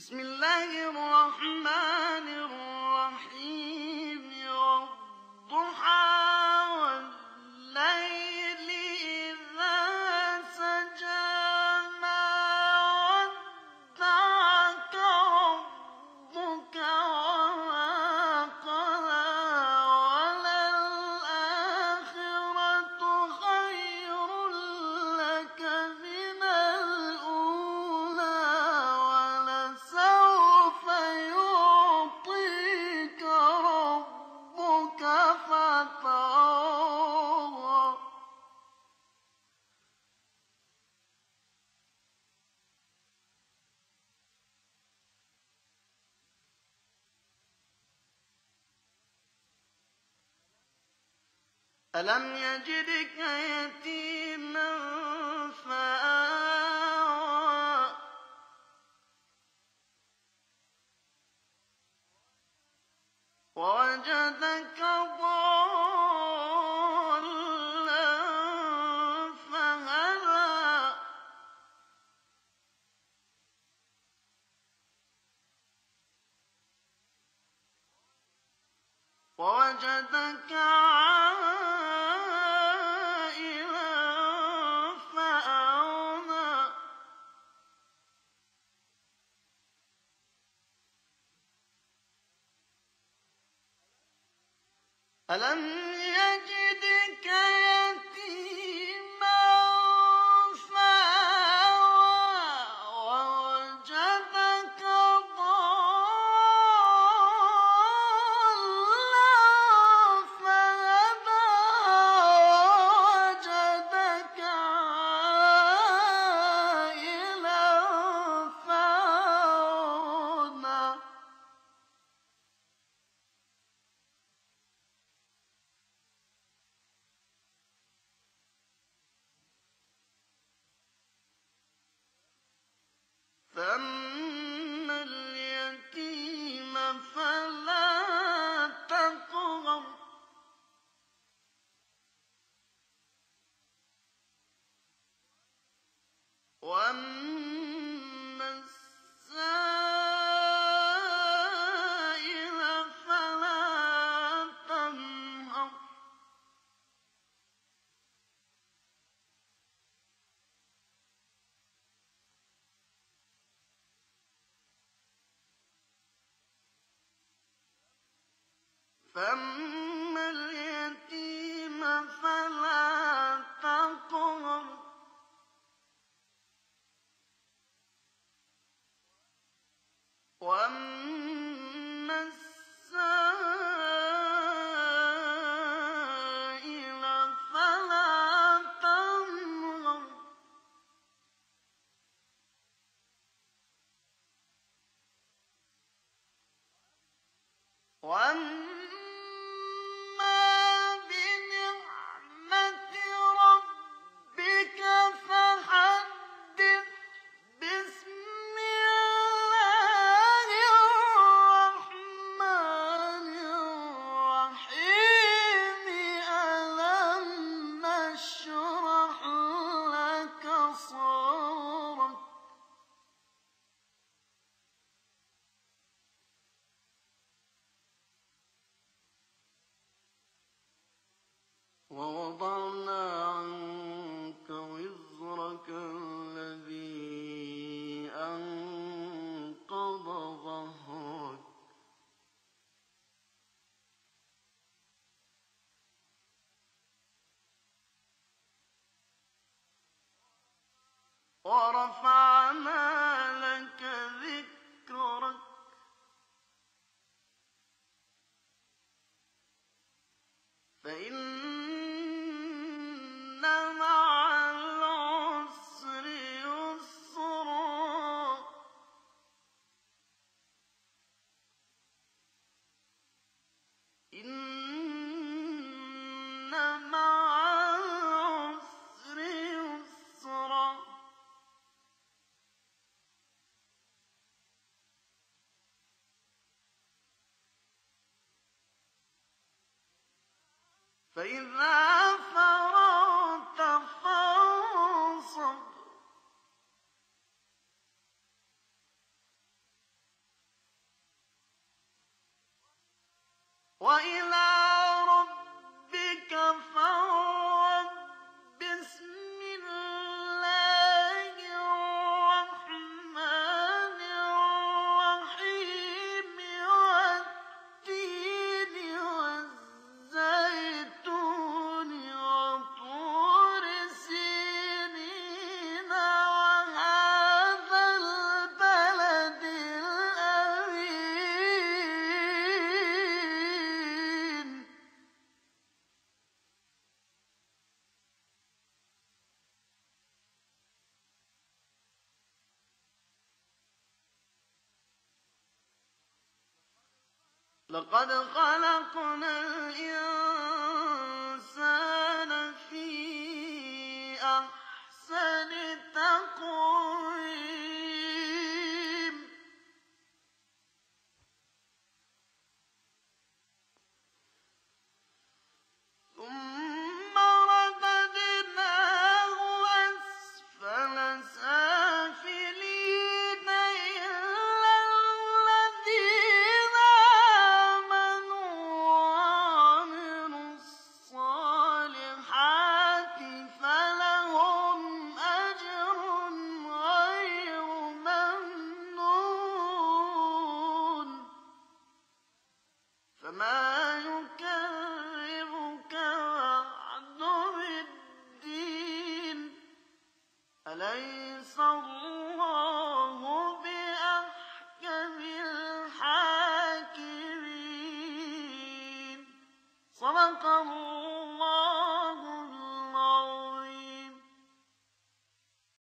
بسم الله الرحمن الرحيم والضحى والليل إذا سجى ما ودعك ربك وما قلى وللآخرة خير لك من الأولى ولسوف يعطيك ربك فترضى ألم يجدك يتيما فآوى ووجدك ضالا فهدى ووجدك عائلا فأغنى ألم يجدك يتيما فآوى ووجدك ضالا فهدى ووجدك عائلا فأغنى فأما اليتيم فلا تقهر وأما السائل فلا تنهر فأما اليتيم فلا تقهر وأما السائل فلا تنهر وأما بنعمة ربك فحدث بسم الله الرحمن الرحيم ألم نشرح لك صدرك ووضعنا عنك وزرك الذي أنقض ظهرك ورفعنا لك ذكرك فإن مع العسر يسرا إن مع العسر يسرا فإذا فرغت فانصب وإلى ربك فارغب بسم الله الرحمن الرحيم والتين والزيتون وطور سينين وهذا البلد الأمين لقد خلقنا الإنسان في أحسن تقويم ثم رددناه أسفل سافلين إلا الذين آمنوا وعملوا الصالحات فلهم أجر غير ممنون فما يكذبك بعد بالدين أليس الله بأحكم الحاكمين صدق الله